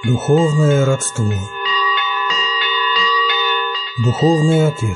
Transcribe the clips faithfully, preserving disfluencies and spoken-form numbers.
Духовное родство. Духовный отец.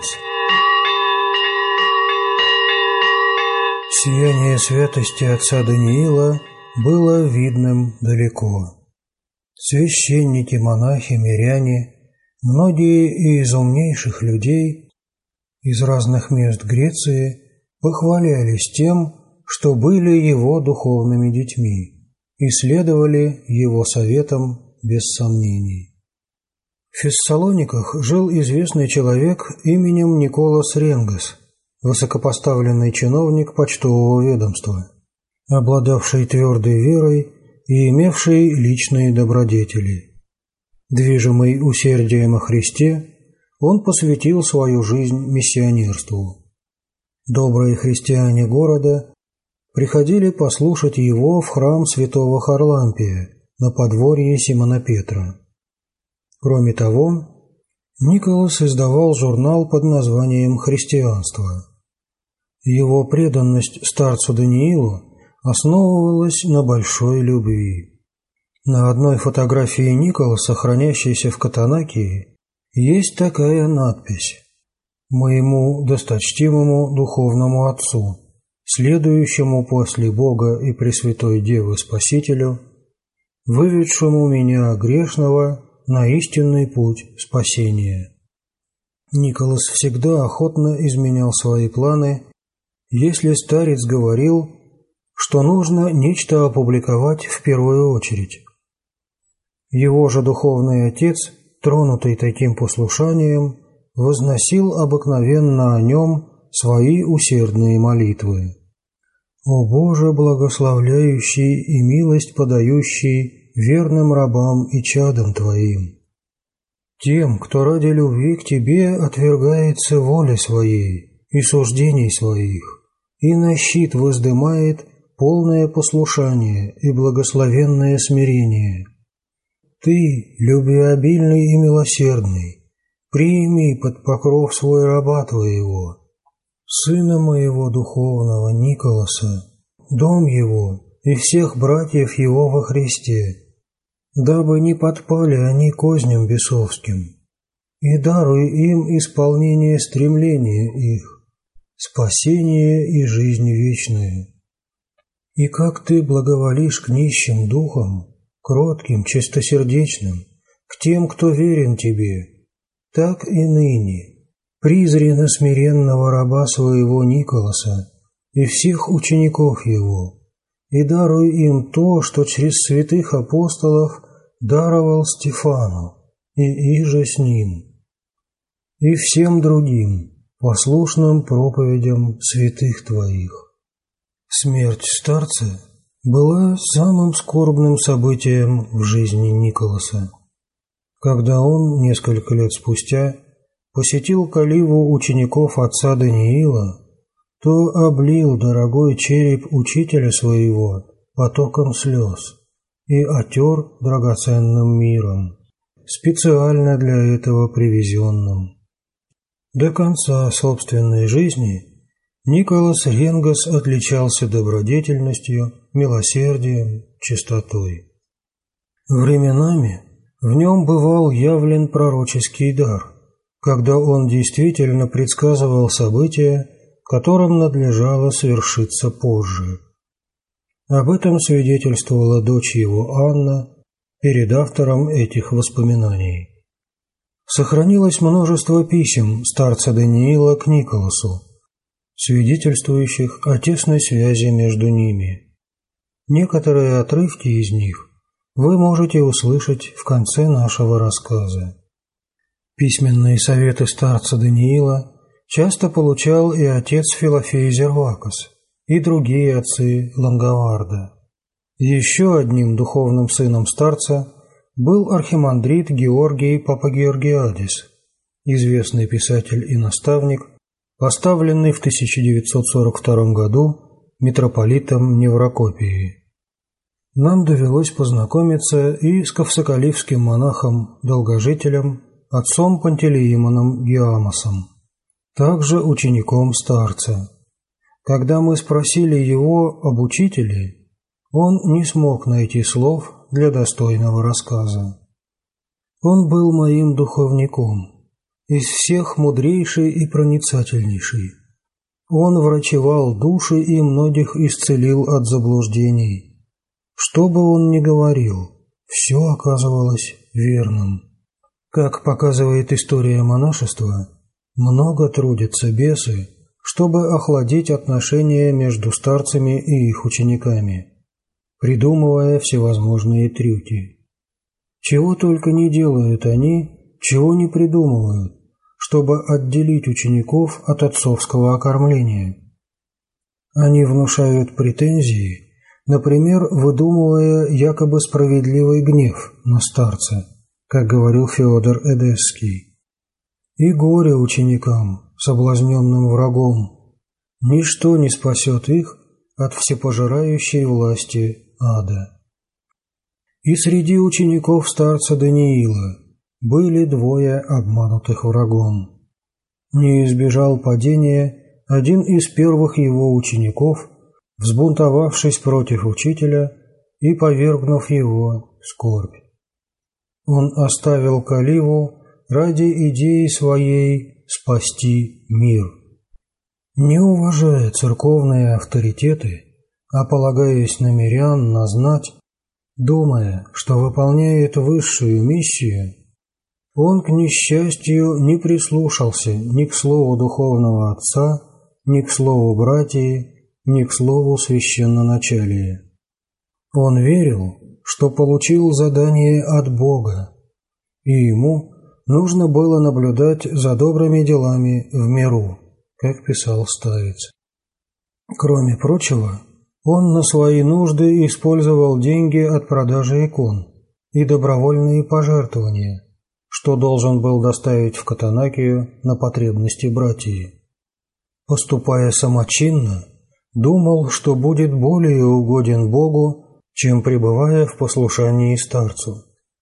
Сияние святости отца Даниила было видным далеко. Священники, монахи, миряне, многие из умнейших людей из разных мест Греции похвалялись тем, что были его духовными детьми и следовали его советам без сомнений. В Фессалониках жил известный человек именем Николас Ренгас, высокопоставленный чиновник почтового ведомства, обладавший твердой верой и имевший личные добродетели. Движимый усердием о Христе, он посвятил свою жизнь миссионерству. Добрые христиане города приходили послушать его в храм святого Харлампия на подворье Симона Петра. Кроме того, Николас издавал журнал под названием «Христианство». Его преданность старцу Даниилу основывалась на большой любви. На одной фотографии Николаса, хранящейся в Катанакии, есть такая надпись: «Моему досточтимому духовному отцу, следующему после Бога и Пресвятой Девы Спасителю, выведшему меня, грешного, на истинный путь спасения». Николас всегда охотно изменял свои планы, если старец говорил, что нужно нечто опубликовать в первую очередь. Его же духовный отец, тронутый таким послушанием, возносил обыкновенно о нем свои усердные молитвы. «О Боже, благословляющий и милость подающий верным рабам и чадам Твоим! Тем, кто ради любви к Тебе отвергается воли Своей и суждений Своих, и на щит воздымает полное послушание и благословенное смирение. Ты, любвеобильный и милосердный, прими под покров свой раба Твоего, сына моего духовного Николаса, дом его и всех братьев его во Христе, дабы не подпали они козням бесовским, и даруй им исполнение стремления их, спасение и жизнь вечную. И как Ты благоволишь к нищим духом, кротким, чистосердечным, к тем, кто верен Тебе, так и ныне призри на смиренного раба своего Николаса и всех учеников его, и даруй им то, что через святых апостолов даровал Стефану и иже с ним, и всем другим послушным проповедям святых Твоих». Смерть старца была самым скорбным событием в жизни Николаса. Когда он несколько лет спустя посетил Каливу учеников отца Даниила, то облил дорогой череп учителя своего потоком слез и отер драгоценным миром, специально для этого привезенным. До конца собственной жизни Николас Ренгас отличался добродетельностью, милосердием, чистотой. Временами в нем бывал явлен пророческий дар, когда он действительно предсказывал события, которым надлежало свершиться позже. Об этом свидетельствовала дочь его Анна перед автором этих воспоминаний. Сохранилось множество писем старца Даниила к Николасу, свидетельствующих о тесной связи между ними. Некоторые отрывки из них вы можете услышать в конце нашего рассказа. Письменные советы старца Даниила часто получал и отец Филофей Зервакос, и другие отцы Ланговарда. Еще одним духовным сыном старца был архимандрит Георгий Папагеоргиадис, известный писатель и наставник, поставленный в тысяча девятьсот сорок втором году митрополитом Неврокопии. Нам довелось познакомиться и с ковсокаливским монахом-долгожителем отцом Пантелеимоном Гиамосом, также учеником старца. Когда мы спросили его об учителе, он не смог найти слов для достойного рассказа. Он был моим духовником, из всех мудрейший и проницательнейший. Он врачевал души и многих исцелил от заблуждений. Что бы он ни говорил, все оказывалось верным. Как показывает история монашества, много трудятся бесы, чтобы охладить отношения между старцами и их учениками, придумывая всевозможные трюки. Чего только не делают они, чего не придумывают, чтобы отделить учеников от отцовского окормления. Они внушают претензии, например, выдумывая якобы справедливый гнев на старца, как говорил Феодор Эдесский. И горе ученикам, соблазненным врагом, ничто не спасет их от всепожирающей власти ада. И среди учеников старца Даниила были двое обманутых врагом. Не избежал падения один из первых его учеников, взбунтовавшись против учителя и повергнув его в скорбь. Он оставил Каливу ради идеи своей спасти мир. Не уважая церковные авторитеты, а полагаясь на мирян, на знать, думая, что выполняет высшую миссию, он, к несчастью, не прислушался ни к слову духовного отца, ни к слову братьи, ни к слову священноначалия. Он верил, что получил задание от Бога, и ему нужно было наблюдать за добрыми делами в миру, как писал старец. Кроме прочего, он на свои нужды использовал деньги от продажи икон и добровольные пожертвования, что должен был доставить в Катанакию на потребности братьи. Поступая самочинно, думал, что будет более угоден Богу, чем пребывая в послушании старцу.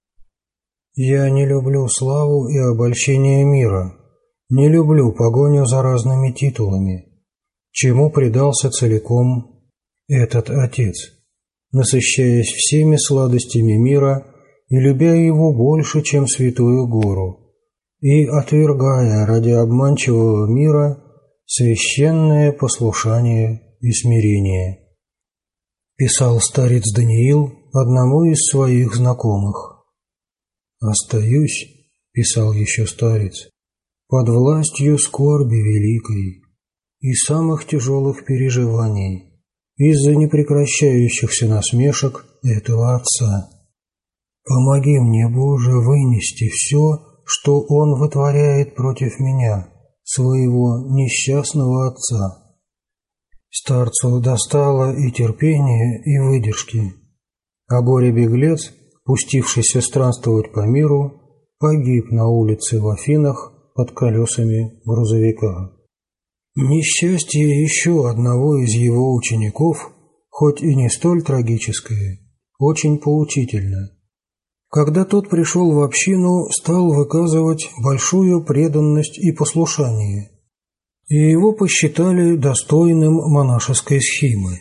«Я не люблю славу и обольщение мира, не люблю погоню за разными титулами, чему предался целиком этот отец, насыщаясь всеми сладостями мира и любя его больше, чем святую гору, и отвергая ради обманчивого мира священное послушание и смирение», писал старец Даниил одному из своих знакомых. «Остаюсь, — писал еще старец, — под властью скорби великой и самых тяжелых переживаний из-за непрекращающихся насмешек этого отца. Помоги мне, Боже, вынести все, что он вытворяет против меня, своего несчастного отца». Старцу достало и терпения, и выдержки, а горе-беглец, пустившийся странствовать по миру, погиб на улице в Афинах под колесами грузовика. Несчастье еще одного из его учеников, хоть и не столь трагическое, очень поучительно. Когда тот пришел в общину, стал выказывать большую преданность и послушание, и его посчитали достойным монашеской схимы.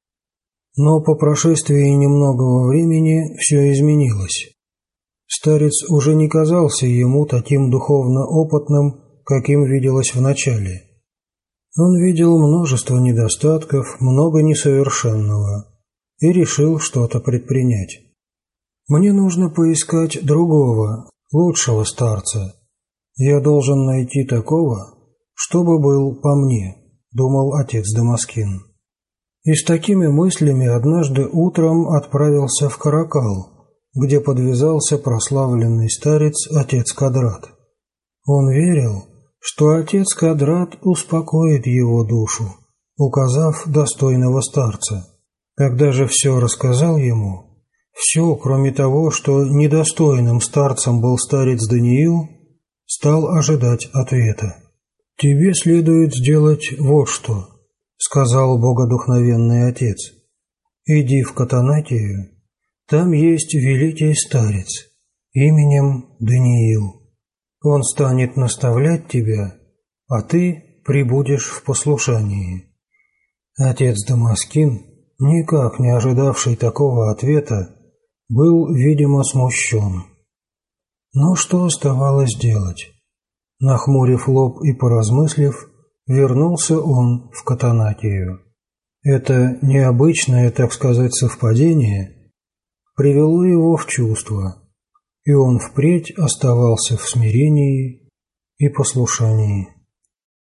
Но по прошествии немногого времени все изменилось. Старец уже не казался ему таким духовно опытным, каким виделось вначале. Он видел множество недостатков, много несовершенного, и решил что-то предпринять. «Мне нужно поискать другого, лучшего старца. Я должен найти такого, чтобы был по мне», — думал отец Дамаскин. И с такими мыслями однажды утром отправился в Каракал, где подвязался прославленный старец отец Кадрат. Он верил, что отец Кадрат успокоит его душу, указав достойного старца. Когда же все рассказал ему, все, кроме того, что недостойным старцем был старец Даниил, стал ожидать ответа. «Тебе следует сделать вот что», — сказал богодухновенный отец. «Иди в Катанакию, там есть великий старец именем Даниил. Он станет наставлять тебя, а ты пребудешь в послушании». Отец Дамаскин, никак не ожидавший такого ответа, был, видимо, смущен. Но что оставалось делать? Нахмурив лоб и поразмыслив, вернулся он в Катанакию. Это необычное, так сказать, совпадение привело его в чувство, и он впредь оставался в смирении и послушании.